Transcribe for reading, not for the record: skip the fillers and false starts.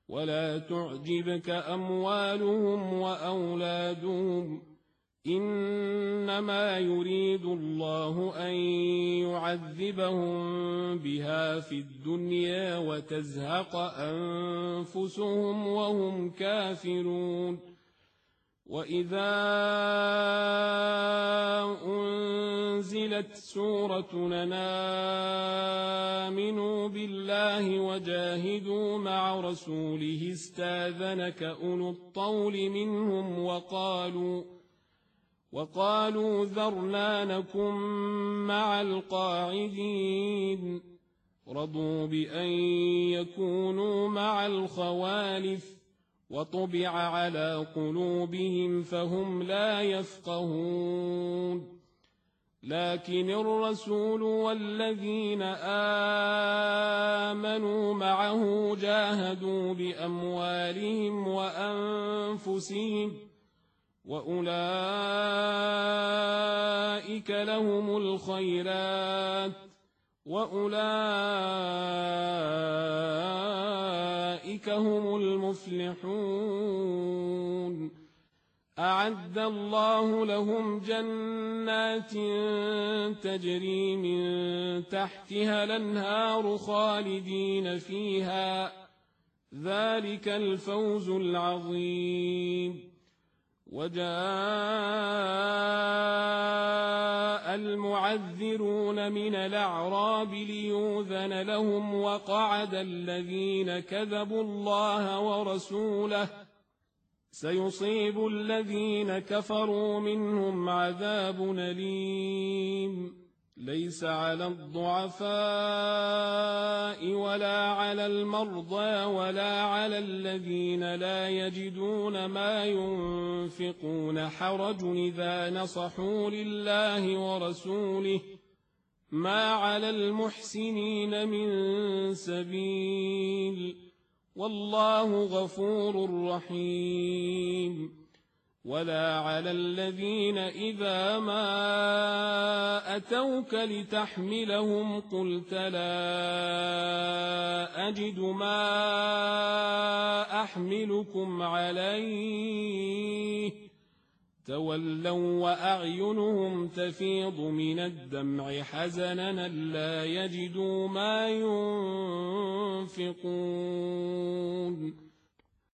ولا تعجبك أموالهم وأولادهم إنما يريد الله أن يعذبهم بها في الدنيا وتزهق أنفسهم وهم كافرون وإذا أنزلت سورة أن آمنوا بالله وجاهدوا مع رسوله استاذنك أولو الطول منهم وقالوا ذرنا نكن مع القاعدين رضوا بأن يكونوا مع الخوالف وطبع على قلوبهم فهم لا يفقهون لكن الرسول والذين آمنوا معه جاهدوا بأموالهم وأنفسهم وأولئك لهم الخيرات وأولئك هم المفلحون أعد الله لهم جنات تجري من تحتها الأنهار خالدين فيها ذلك الفوز العظيم وجاء المعذرون من الأعراب ليؤذن لهم وقعد الذين كذبوا الله ورسوله سيصيب الذين كفروا منهم عذاب أليم ليس على الضعفاء ولا على المرضى ولا على الذين لا يجدون ما ينفقون حرج إذا نصحوا لله ورسوله ما على المحسنين من سبيل والله غفور رحيم ولا على الذين إذا ما أتوك لتحملهم قلت لا أجد ما أحملكم عليه تولوا وأعينهم تفيض من الدمع حزنا لا يجدوا ما ينفقون